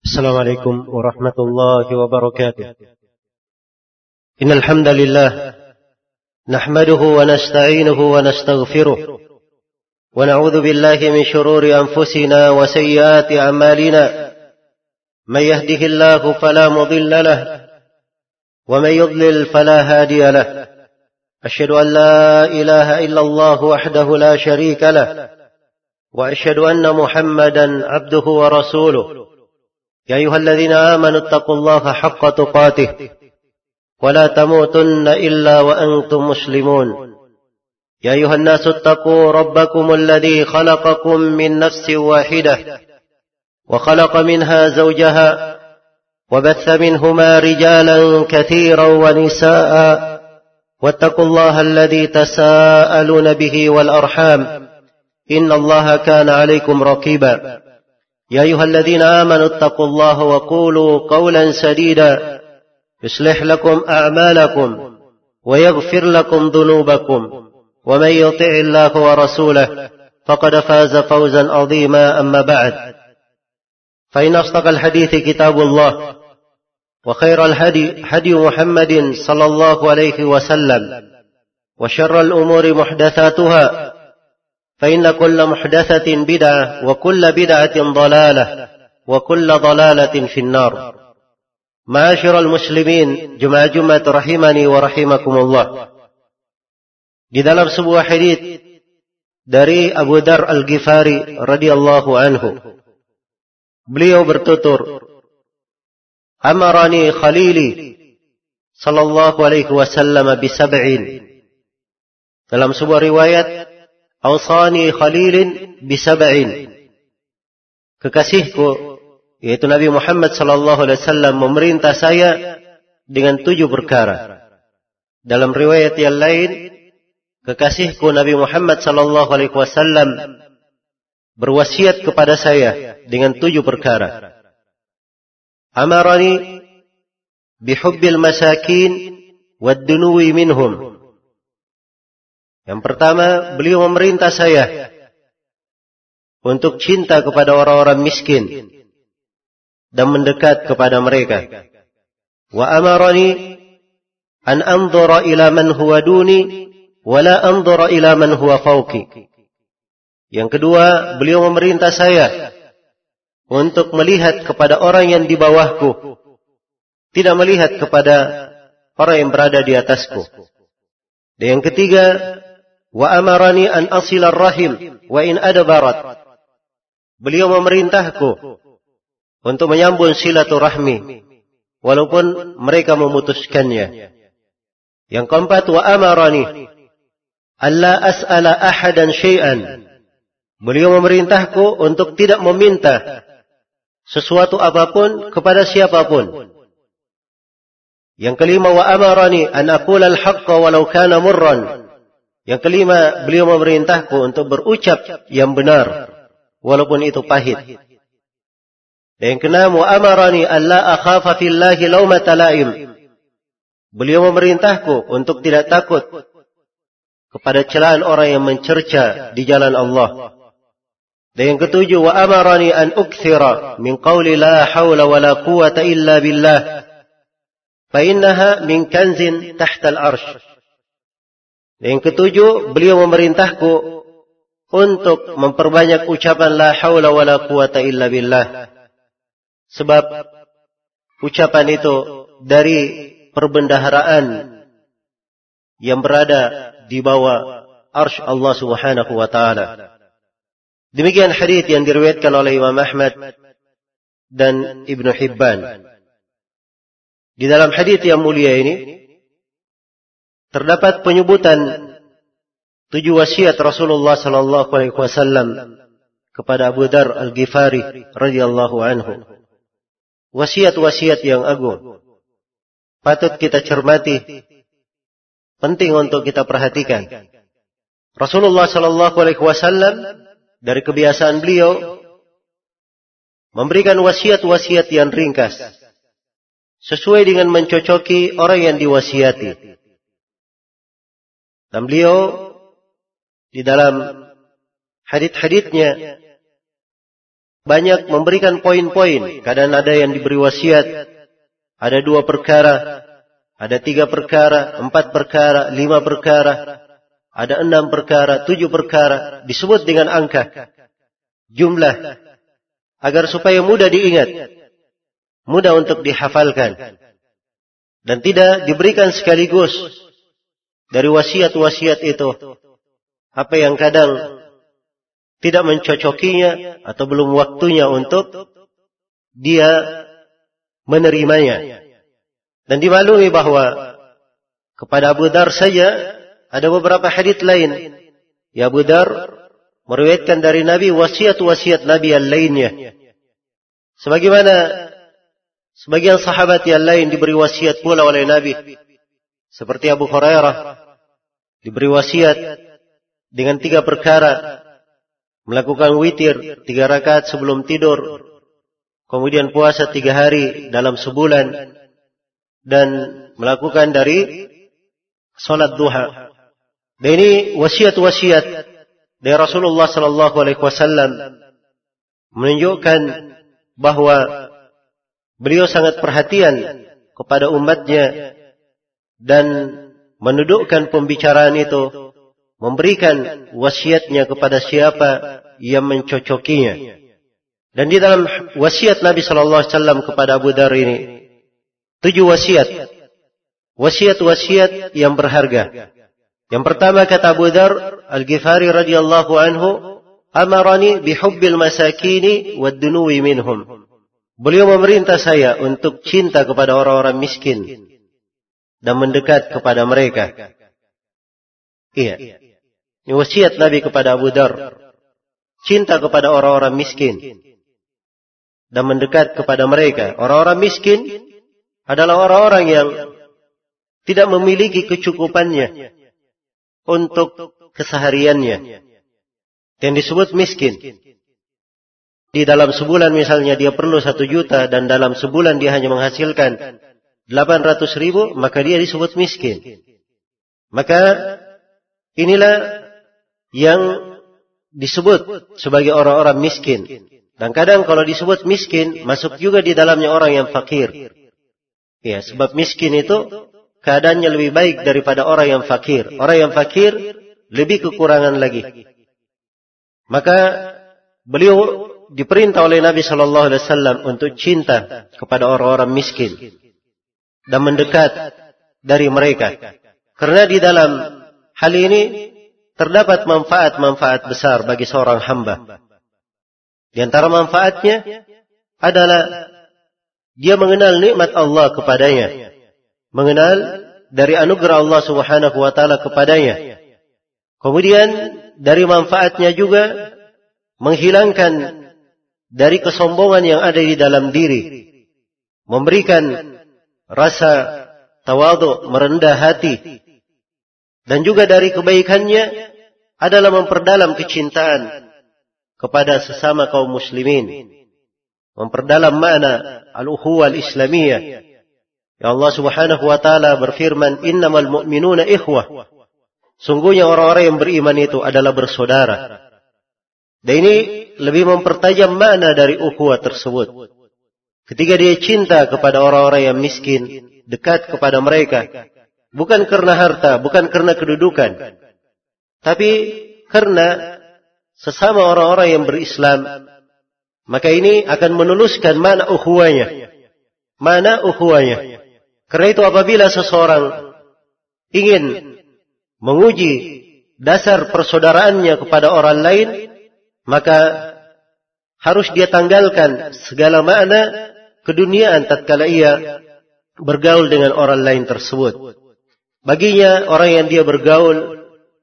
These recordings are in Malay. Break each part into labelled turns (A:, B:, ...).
A: السلام عليكم ورحمة الله وبركاته. إن الحمد لله نحمده ونستعينه ونستغفره ونعوذ بالله من شرور أنفسنا وسيئات أعمالنا. من يهده الله فلا مضل له ومن يضلل فلا هادي له. أشهد أن لا إله إلا الله وحده لا شريك له وأشهد أن محمدا عبده ورسوله. يا أيها الذين آمنوا اتقوا الله حق تقاته ولا تموتن إلا وأنتم مسلمون. يا أيها الناس اتقوا ربكم الذي خلقكم من نفس واحدة وخلق منها زوجها وبث منهما رجالا كثيرا ونساء واتقوا الله الذي تساءلون به والأرحام إن الله كان عليكم رقيبا. يا أيها الذين آمنوا اتقوا الله وقولوا قولا سديدا يصلح لكم أعمالكم ويغفر لكم ذنوبكم ومن يطع الله ورسوله فقد فاز فوزا عظيما. أما بعد فإن أصدق الحديث كتاب الله وخير الهدي هدي محمد صلى الله عليه وسلم وشر الأمور محدثاتها فإن كل محدثة بدعة وكل بدعة ضلالة وكل ضلالة في النار. Ma'asyiral muslimin, jemaah Jumat rahimani wa rahimakumullah. Di dalam sebuah hadits dari Abu Dar Al-Ghifari radhiyallahu anhu, beliau bertutur, "Amarani Khalili sallallahu alaihi wasallam bi sab'in." Dalam sebuah riwayat, "Awsani Khalilin bi sab'in." Kekasihku yaitu Nabi Muhammad sallallahu alaihi wasallam memerintah saya dengan 7 perkara. Dalam riwayat yang lain, kekasihku Nabi Muhammad sallallahu alaihi wasallam berwasiat kepada saya dengan 7 perkara. Amarani bihubbil masakin wad dunuwi minhum. Yang pertama, beliau memerintah saya untuk cinta kepada orang-orang miskin dan mendekat kepada mereka. Wa amarani an anzura ila man huwa duni wa la anzura ila man huwa fawqi. Yang kedua, beliau memerintah saya untuk melihat kepada orang yang di bawahku, tidak melihat kepada orang yang berada di atasku. Dan yang ketiga, wa amarani an asila rahim wa in adbarat. Beliau memerintahku untuk menyambung silaturahmi walaupun mereka memutuskannya. Yang keempat, wa amarani alla as'ala ahadan syai'an. Beliau memerintahku untuk tidak meminta sesuatu apapun kepada siapapun. Yang kelima, wa amarani an aqula al-haqqa walau kana murran. Yang kelima, beliau memerintahku untuk berucap yang benar walaupun itu pahit. Dan yang keenam, wa amarani alla akhafa fillahi laumata laim. Beliau memerintahku untuk tidak takut kepada celaan orang yang mencerca di jalan Allah. Dan yang ketujuh, wa amarani an ukthira min qawli la hawla wa la quwata illa billah fa innaha min kanzin tahta al-arsh. Dan yang ketujuh, beliau memerintahku untuk memperbanyak ucapan la hawla wa la quwata illa billah. Sebab ucapan itu dari perbendaharaan yang berada di bawah arsy Allah Subhanahu wa taala. Demikian hadits yang diriwayatkan oleh Imam Ahmad dan Ibnu Hibban. Di dalam hadits yang mulia ini terdapat penyebutan 7 wasiat Rasulullah sallallahu alaihi wasallam kepada Abu Dar Al-Ghifari radhiyallahu anhu. Wasiat-wasiat yang agung patut kita cermati, penting untuk kita perhatikan. Rasulullah sallallahu alaihi wasallam dari kebiasaan beliau memberikan wasiat-wasiat yang ringkas sesuai dengan mencocoki orang yang diwasiati. Dan beliau di dalam hadits-haditsnya banyak memberikan poin-poin. Kadang ada yang diberi wasiat, ada 2 perkara, ada 3 perkara, 4 perkara, 5 perkara, ada 6 perkara, 7 perkara, disebut dengan angka, jumlah, agar supaya mudah diingat, mudah untuk dihafalkan, dan tidak diberikan sekaligus dari wasiat-wasiat itu apa yang kadang tidak mencocokinya atau belum waktunya untuk dia menerimanya. Dan dimaklumi bahwa kepada Abu Dar saja ada beberapa hadits lain. Ya, Abu Dar meriwayatkan dari Nabi wasiat-wasiat Nabi yang lainnya. Sebagaimana sebagian sahabat yang lain diberi wasiat pula oleh Nabi. Seperti Abu Hurairah diberi wasiat dengan 3 perkara. Melakukan witir 3 rakaat sebelum tidur. Kemudian puasa 3 hari dalam sebulan. Dan melakukan dari salat duha. Dan ini wasiat-wasiat dari Rasulullah SAW menunjukkan bahwa beliau sangat perhatian kepada umatnya dan mendudukkan pembicaraan itu, memberikan wasiatnya kepada siapa yang mencocokinya. Dan di dalam wasiat Nabi SAW kepada Abu Dar ini 7 wasiat. Wasiat-wasiat yang berharga. Yang pertama kata Abu Dar Al-Ghifari radhiyallahu anhu, amarani bihubbil masakini wad dunuwi minhum. Beliau memerintah saya untuk cinta kepada orang-orang miskin dan mendekat kepada mereka. Iya. Ini wasiat Nabi kepada Abu Dar. Cinta kepada orang-orang miskin dan mendekat kepada mereka. Orang-orang miskin adalah orang-orang yang tidak memiliki kecukupannya untuk kesehariannya. Yang disebut miskin. Di dalam sebulan misalnya dia perlu 1 juta dan dalam sebulan dia hanya menghasilkan 800.000, maka dia disebut miskin. Maka inilah yang disebut sebagai orang-orang miskin. Dan kadang kalau disebut miskin, masuk juga di dalamnya orang yang fakir. Ya, sebab miskin itu keadaannya lebih baik daripada orang yang fakir. Orang yang fakir lebih kekurangan lagi. Maka beliau diperintah oleh Nabi SAW untuk cinta kepada orang-orang miskin dan mendekat dari mereka. Karena di dalam hal ini terdapat manfaat-manfaat besar bagi seorang hamba. Di antara manfaatnya adalah dia mengenal nikmat Allah kepadanya, mengenal dari anugerah Allah Subhanahu wa taala kepadanya. Kemudian dari manfaatnya juga menghilangkan dari kesombongan yang ada di dalam diri, memberikan rasa tawadhu, merendah hati, dan juga dari kebaikannya adalah memperdalam kecintaan kepada sesama kaum muslimin, memperdalam makna al-ukhuwah al-islamiyah. Ya, Allah Subhanahu wa taala berfirman, innamal mu'minuna ikhwah. Sungguhnya orang-orang yang beriman itu adalah bersaudara. Dan ini lebih mempertajam makna dari ukhuwah tersebut. Ketika dia cinta kepada orang-orang yang miskin, dekat kepada mereka, bukan karena harta, bukan karena kedudukan, tapi karena sesama orang-orang yang berislam, maka ini akan menuluskan mana ukhuwahnya. Mana ukhuwahnya. Karena itu apabila seseorang ingin menguji dasar persaudaraannya kepada orang lain, maka harus dia tanggalkan segala makna keduniaan tatkala ia bergaul dengan orang lain tersebut. Baginya orang yang dia bergaul,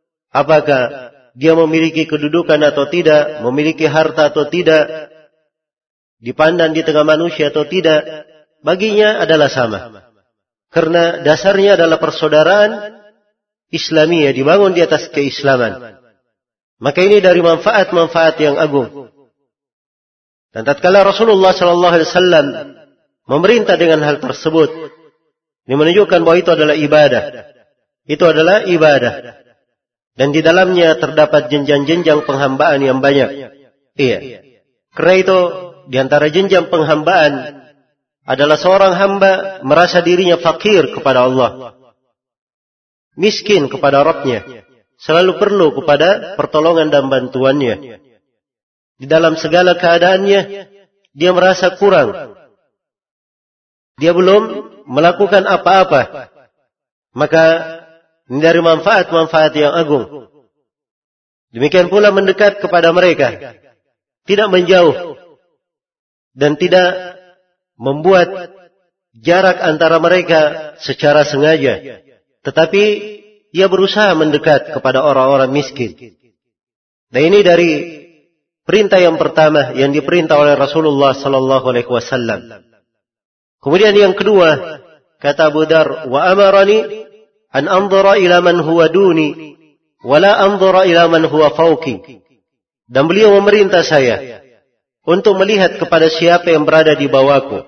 A: apakah dia memiliki kedudukan atau tidak, memiliki harta atau tidak, dipandang di tengah manusia atau tidak, baginya adalah sama. Karena dasarnya adalah persaudaraan Islamiyah, dibangun di atas keislaman. Maka ini dari manfaat-manfaat yang agung. Dan tatkala Rasulullah SAW memerintah dengan hal tersebut, ini menunjukkan bahwa itu adalah ibadah. Itu adalah ibadah. Dan di dalamnya terdapat jenjang-jenjang penghambaan yang banyak. Iya. Karena itu di antara jenjang penghambaan adalah seorang hamba merasa dirinya fakir kepada Allah, miskin kepada Rabb-Nya, selalu perlu kepada pertolongan dan bantuannya. Di dalam segala keadaannya dia merasa kurang, dia belum melakukan apa-apa. Maka ini dari manfaat-manfaat yang agung. Demikian pula mendekat kepada mereka, tidak menjauh dan tidak membuat jarak antara mereka secara sengaja, tetapi ia berusaha mendekat kepada orang-orang miskin. Dan ini dari perintah yang pertama yang diperintah oleh Rasulullah sallallahu alaihi wasallam. Kemudian yang kedua, kata Abu Dar, wa amarani an anzura ila man huwa duni wa la anzura ila man huwa fawqi. Dan beliau memerintah saya untuk melihat kepada siapa yang berada di bawahku,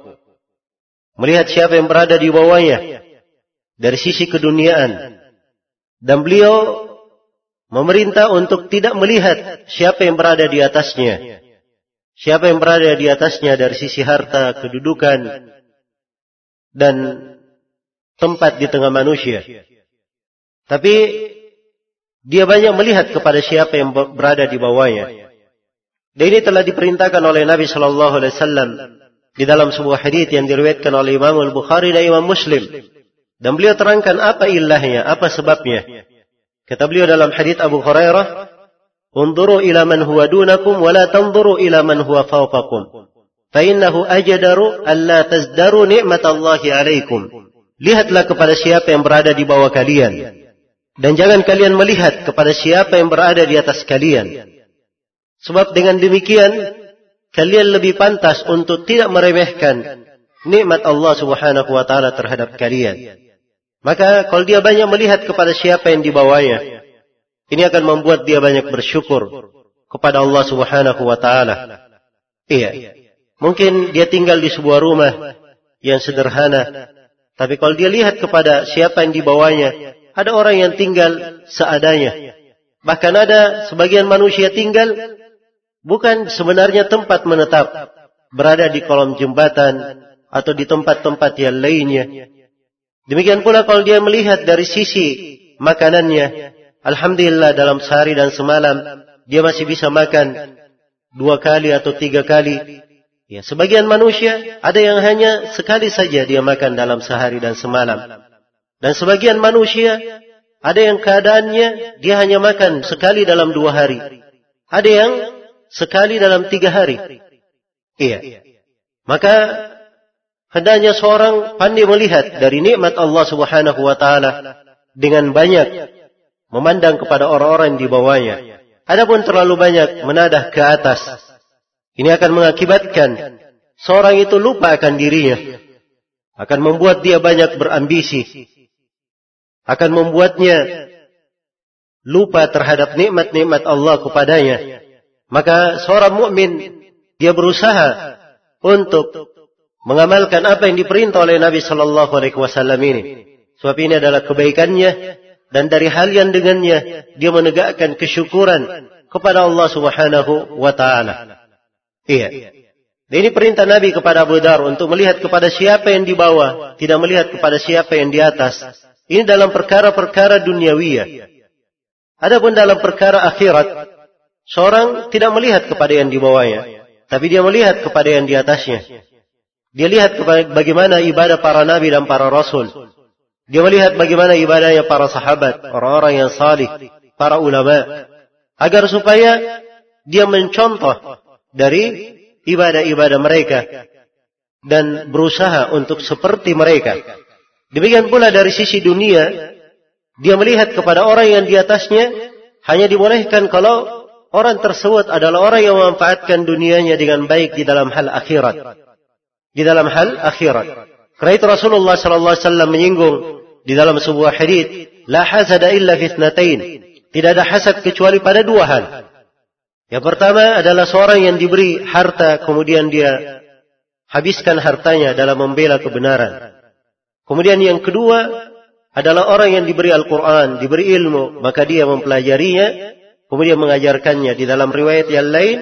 A: melihat siapa yang berada di bawahnya dari sisi keduniaan. Dan beliau memerintah untuk tidak melihat siapa yang berada di atasnya, siapa yang berada di atasnya dari sisi harta, kedudukan, dan tempat di tengah manusia. Tapi dia banyak melihat kepada siapa yang berada di bawahnya. Dan ini telah diperintahkan oleh Nabi sallallahu alaihi wasallam di dalam sebuah hadits yang diriwayatkan oleh Imam Al-Bukhari dan Imam Muslim. Dan beliau terangkan apa ilahnya, apa sebabnya. Kata beliau dalam hadits Abu Hurairah, "Unzuru ila man huwa dunakum wa la tanzuru ila man huwa fawqakum. Fa innahu ajdaru an la tazdaru ni'matallahi 'alaikum." Lihatlah kepada siapa yang berada di bawah kalian, dan jangan kalian melihat kepada siapa yang berada di atas kalian. Sebab dengan demikian kalian lebih pantas untuk tidak meremehkan nikmat Allah Subhanahu wa taala terhadap kalian. Maka kalau dia banyak melihat kepada siapa yang di bawahnya, ini akan membuat dia banyak bersyukur kepada Allah Subhanahu wa taala. Iya. Mungkin dia tinggal di sebuah rumah yang sederhana, tapi kalau dia lihat kepada siapa yang di bawahnya, ada orang yang tinggal seadanya. Bahkan ada sebagian manusia tinggal bukan sebenarnya tempat menetap, berada di kolong jembatan atau di tempat-tempat yang lainnya. Demikian pula kalau dia melihat dari sisi makanannya, alhamdulillah dalam sehari dan semalam dia masih bisa makan 2 kali atau 3 kali. Ya, sebagian manusia ada yang hanya sekali saja dia makan dalam sehari dan semalam. Dan sebagian manusia ada yang keadaannya dia hanya makan sekali dalam 2 hari. Ada yang sekali dalam 3 hari. Iya. Maka hendaknya seorang pandai melihat dari nikmat Allah Subhanahu wa taala dengan banyak memandang kepada orang-orang di bawahnya. Adapun terlalu banyak menadah ke atas, ini akan mengakibatkan seorang itu lupa akan dirinya, akan membuat dia banyak berambisi, akan membuatnya lupa terhadap nikmat-nikmat Allah kepadanya. Maka seorang mukmin dia berusaha untuk mengamalkan apa yang diperintah oleh Nabi sallallahu alaihi wasallam ini. Sebab ini adalah kebaikannya, dan dari hal yang dengannya dia menegakkan kesyukuran kepada Allah Subhanahu wa taala. Iya. Dan ini perintah Nabi kepada Abu Dar untuk melihat kepada siapa yang di bawah, tidak melihat kepada siapa yang di atas. Ini dalam perkara-perkara duniawiyah. Adapun dalam perkara akhirat, seorang tidak melihat kepada yang di bawahnya, tapi dia melihat kepada yang di atasnya. Dia lihat bagaimana ibadah para nabi dan para rasul. Dia melihat bagaimana ibadahnya para sahabat, orang-orang yang salih, para ulama, agar supaya dia mencontoh dari ibadah-ibadah mereka dan berusaha untuk seperti mereka. Demikian pula dari sisi dunia, dia melihat kepada orang yang di atasnya, hanya dibolehkan kalau orang tersebut adalah orang yang memanfaatkan dunianya dengan baik di dalam hal akhirat. Di dalam hal akhirat. Karena itu Rasulullah sallallahu alaihi wasallam menyinggung di dalam sebuah hadits, la hasada illa fi itsnatain. Tidak ada hasad kecuali pada 2 hal. Yang pertama adalah seorang yang diberi harta, kemudian dia habiskan hartanya dalam membela kebenaran. Kemudian yang kedua adalah orang yang diberi Al-Quran, diberi ilmu, maka dia mempelajarinya, kemudian mengajarkannya. Di dalam riwayat yang lain,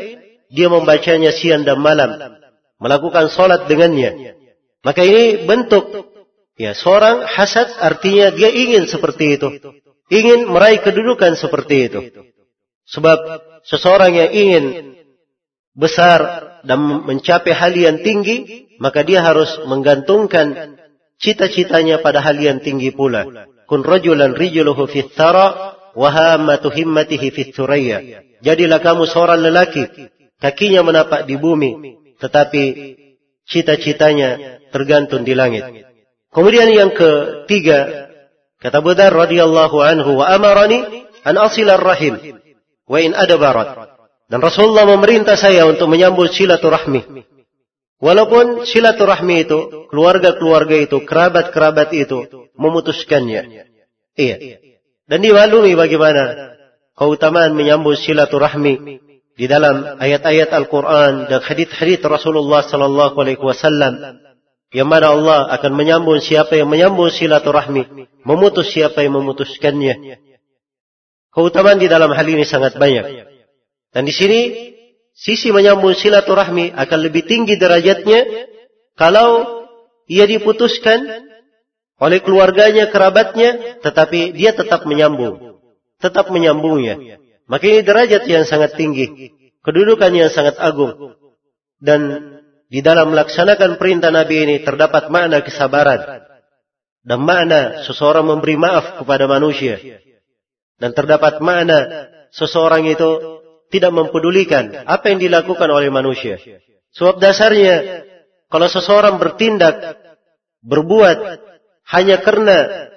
A: dia membacanya siang dan malam, melakukan salat dengannya. Maka ini bentuk seorang hasad, artinya dia ingin seperti itu, ingin meraih kedudukan seperti itu. Sebab seseorang yang ingin besar dan mencapai hal yang tinggi, maka dia harus menggantungkan cita-citanya pada hal yang tinggi pula. Kun rajulan rijluhu fith thara wa hammatu himmatihi fith thuraya. Jadilah kamu seorang lelaki, kakinya menapak di bumi, tetapi cita-citanya tergantung di langit. Kemudian yang ketiga, kata Abu Dzar radhiyallahu anhu, wa amarani an asila rahim wa in adbarat. Dan Rasulullah memerintah saya untuk menyambut silaturahmi. Walaupun silaturahmi itu, keluarga-keluarga itu, kerabat-kerabat itu memutuskannya. Iya. Dan dimaklumi bagaimana keutamaan menyambut silaturahmi di dalam ayat-ayat Al-Quran dan hadits-hadits Rasulullah sallallahu alaihi wasallam, yang mana Allah akan menyambut siapa yang menyambut silaturahmi, memutus siapa yang memutuskannya. Keutamaan di dalam hal ini sangat banyak. Dan di sini sisi menyambut silaturahmi akan lebih tinggi derajatnya kalau ia diputuskan oleh keluarganya, kerabatnya, tetapi dia tetap menyambungnya. Maka ini derajat yang sangat tinggi, kedudukan yang sangat agung. Dan di dalam melaksanakan perintah Nabi ini terdapat makna kesabaran dan makna seseorang memberi maaf kepada manusia, dan terdapat makna seseorang itu tidak mempedulikan apa yang dilakukan oleh manusia. Sebab dasarnya kalau seseorang bertindak, berbuat hanya karena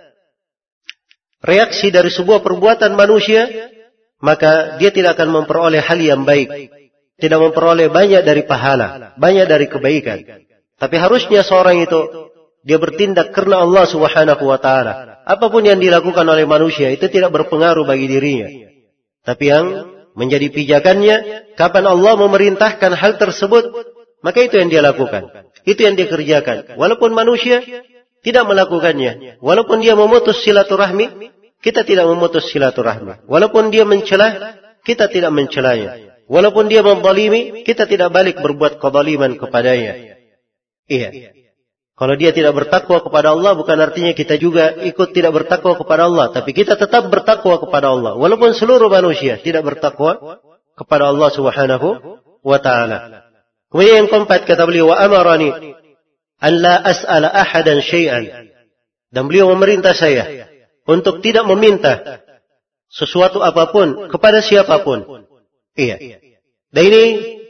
A: reaksi dari sebuah perbuatan manusia, maka dia tidak akan memperoleh hal yang baik, tidak memperoleh banyak dari pahala, banyak dari kebaikan. Tapi harusnya seorang itu dia bertindak karena Allah Subhanahu wa taala. Apapun yang dilakukan oleh manusia itu tidak berpengaruh bagi dirinya. Tapi yang menjadi pijakannya, kapan Allah memerintahkan hal tersebut, maka itu yang dia lakukan, itu yang dia kerjakan. Walaupun manusia tidak melakukannya, walaupun dia memutus silaturahmi, kita tidak memutus silaturahmi. Walaupun dia mencela, kita tidak mencelanya. Walaupun dia menzalimi, kita tidak balik berbuat kezaliman kepadanya. Iya. Kalau dia tidak bertakwa kepada Allah, bukan artinya kita juga ikut tidak bertakwa kepada Allah. Tapi kita tetap bertakwa kepada Allah. Walaupun seluruh manusia tidak bertakwa kepada Allah Subhanahu wa ta'ala. Kemudian yang keempat, kata beliau, wa amarani an la as'ala ahadan syai'an. Dan beliau memerintah saya untuk tidak meminta sesuatu apapun kepada siapapun. Iya. Dan ini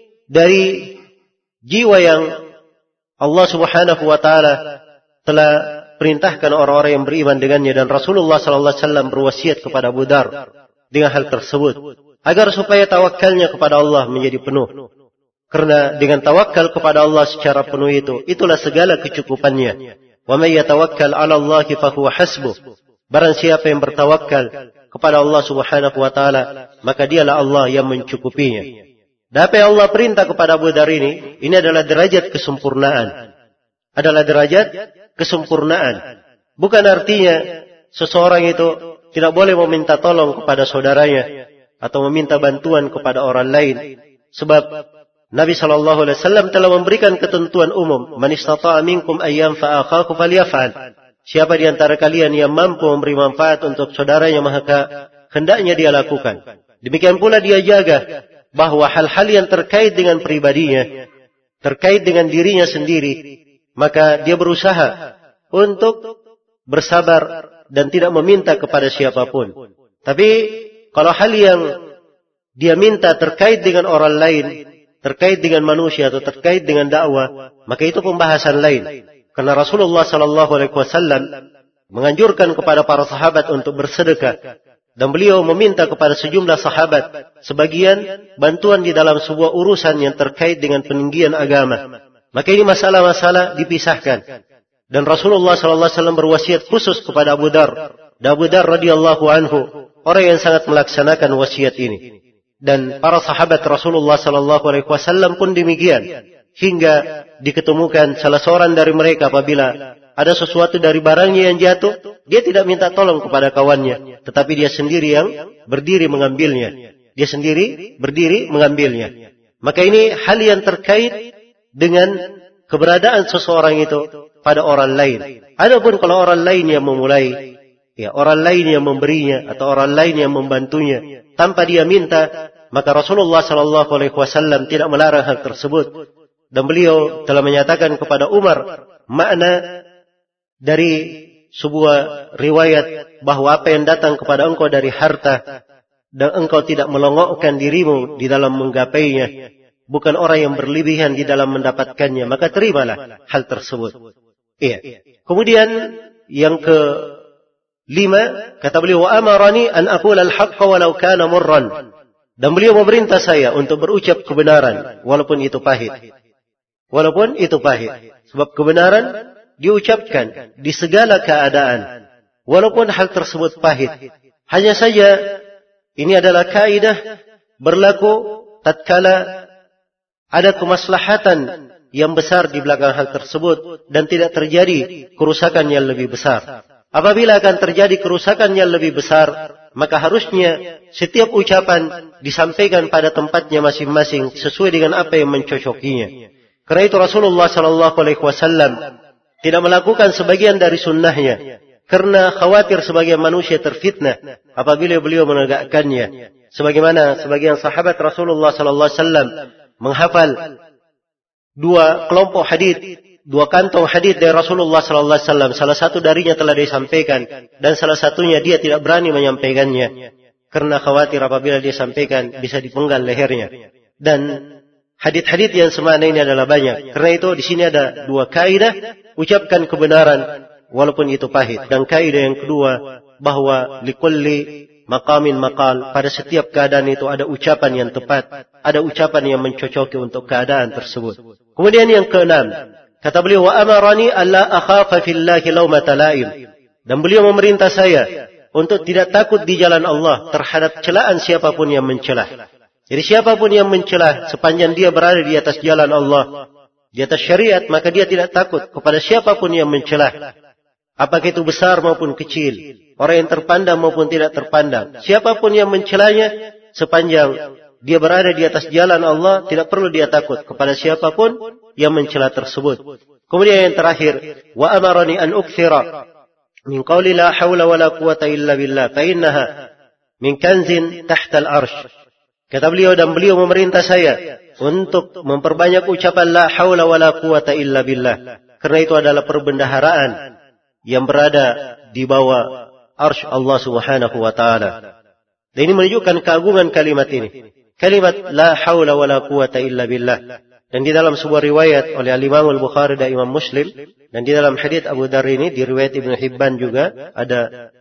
A: dari jiwa yang Allah Subhanahu wa taala telah perintahkan orang-orang yang beriman dengannya, dan Rasulullah sallallahu alaihi wasallam berwasiat kepada Abu Dzar dengan hal tersebut agar supaya tawakalnya kepada Allah menjadi penuh. Karena dengan tawakal kepada Allah secara penuh itulah segala kecukupannya. Wa may yatawakkal 'ala Allahi fa huwa hasbuh. Barang siapa yang bertawakal kepada Allah Subhanahu wa taala, maka dialah Allah yang mencukupinya. Dan apa yang Allah perintah kepada Abu Dzar ini adalah derajat kesempurnaan. Adalah derajat kesempurnaan. Bukan artinya seseorang itu tidak boleh meminta tolong kepada saudaranya atau meminta bantuan kepada orang lain. Sebab Nabi SAW telah memberikan ketentuan umum, man istata'a minkum ayyam fa'akhaku falyaf'al. Siapa di antara kalian yang mampu memberi manfaat untuk saudaranya, maka hendaknya dia lakukan. Demikian pula dia jaga bahwa hal-hal yang terkait dengan pribadinya, terkait dengan dirinya sendiri, maka dia berusaha untuk bersabar dan tidak meminta kepada siapapun. Tapi kalau hal yang dia minta terkait dengan orang lain, terkait dengan manusia atau terkait dengan dakwah, maka itu pembahasan lain. Karena Rasulullah sallallahu alaihi wasallam menganjurkan kepada para sahabat untuk bersedekah. Dan beliau meminta kepada sejumlah sahabat sebagian bantuan di dalam sebuah urusan yang terkait dengan peninggian agama. Maka ini masalah-masalah dipisahkan. Dan Rasulullah SAW berwasiat khusus kepada Abu Dzar. Dan Abu Dzar radhiyallahu anhu orang yang sangat melaksanakan wasiat ini. Dan para sahabat Rasulullah SAW pun demikian. Hingga diketemukan salah seorang dari mereka apabila ada sesuatu dari barangnya yang jatuh, dia tidak minta tolong kepada kawannya, tetapi dia sendiri yang berdiri mengambilnya. Dia sendiri berdiri mengambilnya. Maka ini hal yang terkait dengan keberadaan seseorang itu pada orang lain. Adapun kalau orang lain yang memulai, ya orang lain yang memberinya atau orang lain yang membantunya tanpa dia minta, maka Rasulullah sallallahu alaihi wasallam tidak melarang hal tersebut. Dan beliau telah menyatakan kepada Umar makna dari sebuah riwayat bahwa apa yang datang kepada engkau dari harta dan engkau tidak melongokkan dirimu di dalam menggapainya, bukan orang yang berlebihan di dalam mendapatkannya, maka terimalah hal tersebut. Iya. Kemudian yang ke-5 kata beliau, wa amarani an aqula al-haqqa walau kana murran. Dan beliau memerintah saya untuk berucap kebenaran walaupun itu pahit. Walaupun itu pahit. Sebab kebenaran diucapkan di segala keadaan walaupun hal tersebut pahit. Hanya saja ini adalah kaidah berlaku tatkala ada kemaslahatan yang besar di belakang hal tersebut dan tidak terjadi kerusakan yang lebih besar. Apabila akan terjadi kerusakan yang lebih besar, maka harusnya setiap ucapan disampaikan pada tempatnya masing-masing sesuai dengan apa yang mencocokinya. Karena itu Rasulullah sallallahu alaihi wasallam tidak melakukan sebagian dari sunnahnya karena khawatir sebagian manusia terfitnah apabila beliau menegakkannya. Sebagaimana sebagian sahabat Rasulullah sallallahu alaihi wasallam menghafal 2 kelompok hadis, 2 kantong hadis dari Rasulullah sallallahu alaihi wasallam. Salah satu darinya telah disampaikan dan salah satunya dia tidak berani menyampaikannya karena khawatir apabila dia sampaikan bisa dipenggal lehernya. Dan hadis-hadis yang semana ini adalah banyak. Karena itu di sini ada 2 kaidah, ucapkan kebenaran walaupun itu pahit. Dan kaidah yang kedua bahwa likulli maqamin maqal, pada setiap keadaan itu ada ucapan yang tepat, ada ucapan yang mencocoki untuk keadaan tersebut. Kemudian yang ke-6, kata beliau, wa amarani alla akhafa fillahi laumata laim. Dan beliau memerintah saya untuk tidak takut di jalan Allah terhadap celaan siapapun yang mencelah. Jadi siapapun yang mencelah sepanjang dia berada di atas jalan Allah, di atas syariat, maka dia tidak takut kepada siapapun yang mencelah. Apakah itu besar maupun kecil, orang yang terpandang maupun tidak terpandang. Siapapun yang mencelanya sepanjang dia berada di atas jalan Allah, tidak perlu dia takut kepada siapapun yang mencela tersebut. Kemudian yang terakhir, wa amarani an ukthira min qawli la hawla wa la quwata illa billah fa innaha min kanzin tahta al-arsh. Kata beliau, dan beliau memerintah saya untuk memperbanyak ucapan la haula wa la quwata illa billah. Karena itu adalah perbendaharaan yang berada di bawah arsy Allah subhanahu wa ta'ala. Dan ini menunjukkan keagungan kalimat ini. Kalimat la haula wa la quwata illa billah. Dan di dalam sebuah riwayat oleh Imam Al-Bukhari dan Imam Muslim, dan di dalam hadits Abu Dzar ini, di riwayat Ibnu Hibban juga ada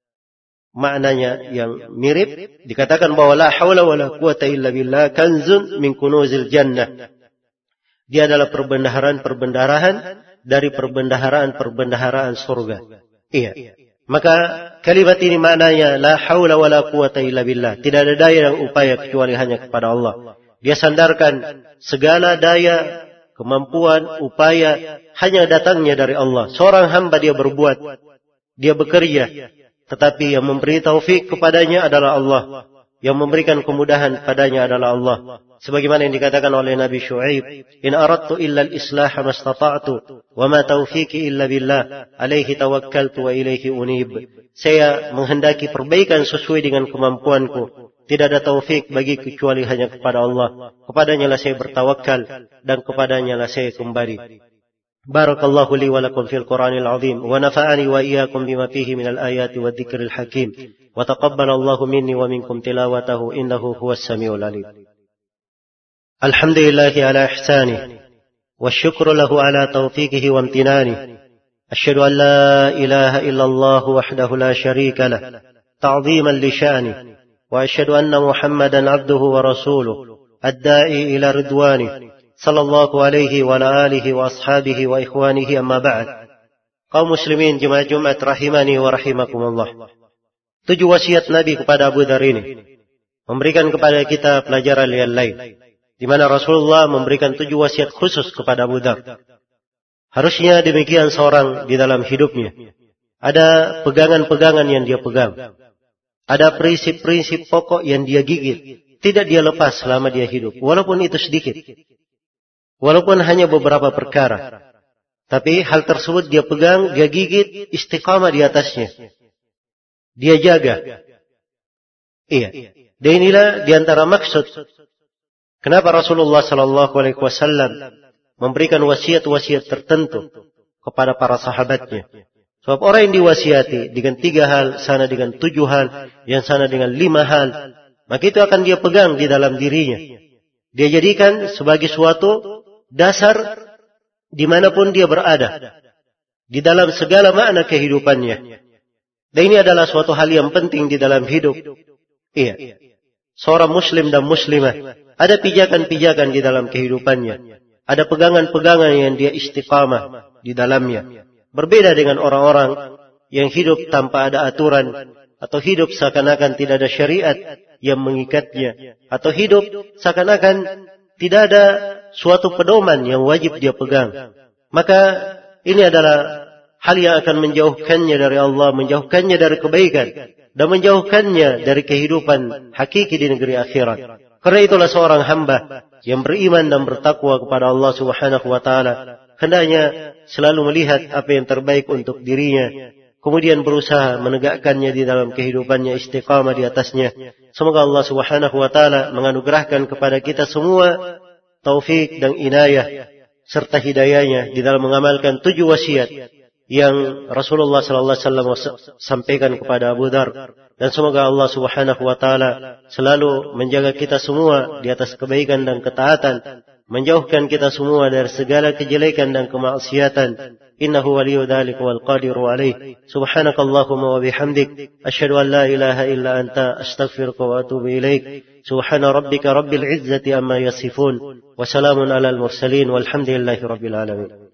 A: maknanya yang mirip, dikatakan bahwa la haula wa la quwata illa billah kanzun min kunuzil jannah. Dia adalah perbendaharaan dari perbendaharaan surga. Iya. Maka kalimat ini maknanya la haula wa la quwata illa billah. Tidak ada daya dan upaya kecuali hanya kepada Allah. Dia sandarkan segala daya, kemampuan, upaya hanya datangnya dari Allah. Seorang hamba dia berbuat, dia bekerja, tetapi yang memberi taufik kepadanya adalah Allah. Yang memberikan kemudahan padanya adalah Allah. Sebagaimana yang dikatakan oleh Nabi Syuaib, in aradtu illa al-islah mastata'tu wa ma taufiqi illa billah alaihi tawakkaltu wa ilaihi unib. Saya menghendaki perbaikan sesuai dengan kemampuanku. Tidak ada taufik bagi kecuali hanya kepada Allah. Kepadanya lah saya bertawakal dan kepadanya lah saya kembali. Barakallahu li wa lakum fil Qur'anil azim wa nafa'ani wa iyyakum bima fihi minal ayati wadh-dhikril hakim wa taqabbalallahu minni wa minkum tilawatahu innahu huwas samiul alim. Alhamdulillahi ala ihsanihi wasyukru lahu ala tawfiqihi wa amtinanihi. Asyhadu an la ilaha illallah wahdahu la syarika lah ta'dhiman li sya'nihi wa asyhadu anna Muhammadan 'abduhu wa rasuluhu ad-da'i ila ridwanihi sallallahu alaihi wa alihi wa ashabihi wa ikhwanihi amma ba'd. Kaum muslimin jemaah Jumat rahimani wa rahimakumullah. 7 wasiat Nabi kepada Abu Dzar ini memberikan kepada kita pelajaran yang lain, di mana Rasulullah memberikan 7 wasiat khusus kepada Abu Dzar. Harusnya demikian seorang di dalam hidupnya. Ada pegangan-pegangan yang dia pegang. Ada prinsip-prinsip pokok yang dia gigit tidak dia lepas selama dia hidup. Walaupun itu sedikit. Walaupun hanya beberapa perkara. Tapi hal tersebut dia pegang, dia gigit, istiqamah di atasnya. Dia jaga. Iya. Dan inilah diantara maksud kenapa Rasulullah SAW memberikan wasiat-wasiat tertentu kepada para sahabatnya. Sebab orang yang diwasiati dengan 3 hal, sana dengan 7 hal, yang sana dengan 5 hal, maka itu akan dia pegang di dalam dirinya. Dia jadikan sebagai suatu dasar dimanapun dia berada, di dalam segala makna kehidupannya. Dan ini adalah suatu hal yang penting di dalam hidup. Iya. Seorang muslim dan muslimah, ada pijakan-pijakan di dalam kehidupannya. Ada pegangan-pegangan yang dia istiqamah di dalamnya. Berbeda dengan orang-orang yang hidup tanpa ada aturan, atau hidup seakan-akan tidak ada syariat yang mengikatnya, atau hidup seakan-akan tidak ada suatu pedoman yang wajib dia pegang. Maka ini adalah hal yang akan menjauhkannya dari Allah, menjauhkannya dari kebaikan, dan menjauhkannya dari kehidupan hakiki di negeri akhirat. Karena itulah seorang hamba yang beriman dan bertakwa kepada Allah Subhanahu wa taala hendaknya selalu melihat apa yang terbaik untuk dirinya, kemudian berusaha menegakkannya di dalam kehidupannya, istiqamah di atasnya. Semoga Allah Subhanahu wa taala menganugerahkan kepada kita semua taufik dan inayah serta hidayahnya di dalam mengamalkan 7 wasiat yang Rasulullah sallallahu alaihi wasallam sampaikan kepada Abu Dzar. Dan semoga Allah Subhanahu wa taala selalu menjaga kita semua di atas kebaikan dan ketaatan, menjauhkan kita semua dari segala kejelekan dan kemaksiatan. Innahu waliyyu dzalika wal qadiru alaih. Subhanakallahumma wa bihamdik asyhadu an la ilaha illa anta astaghfiruka wa atubu ilaik. Subhana rabbika rabbil izzati amma yasifun wa salamun alal mursalin walhamdulillahi rabbil alamin.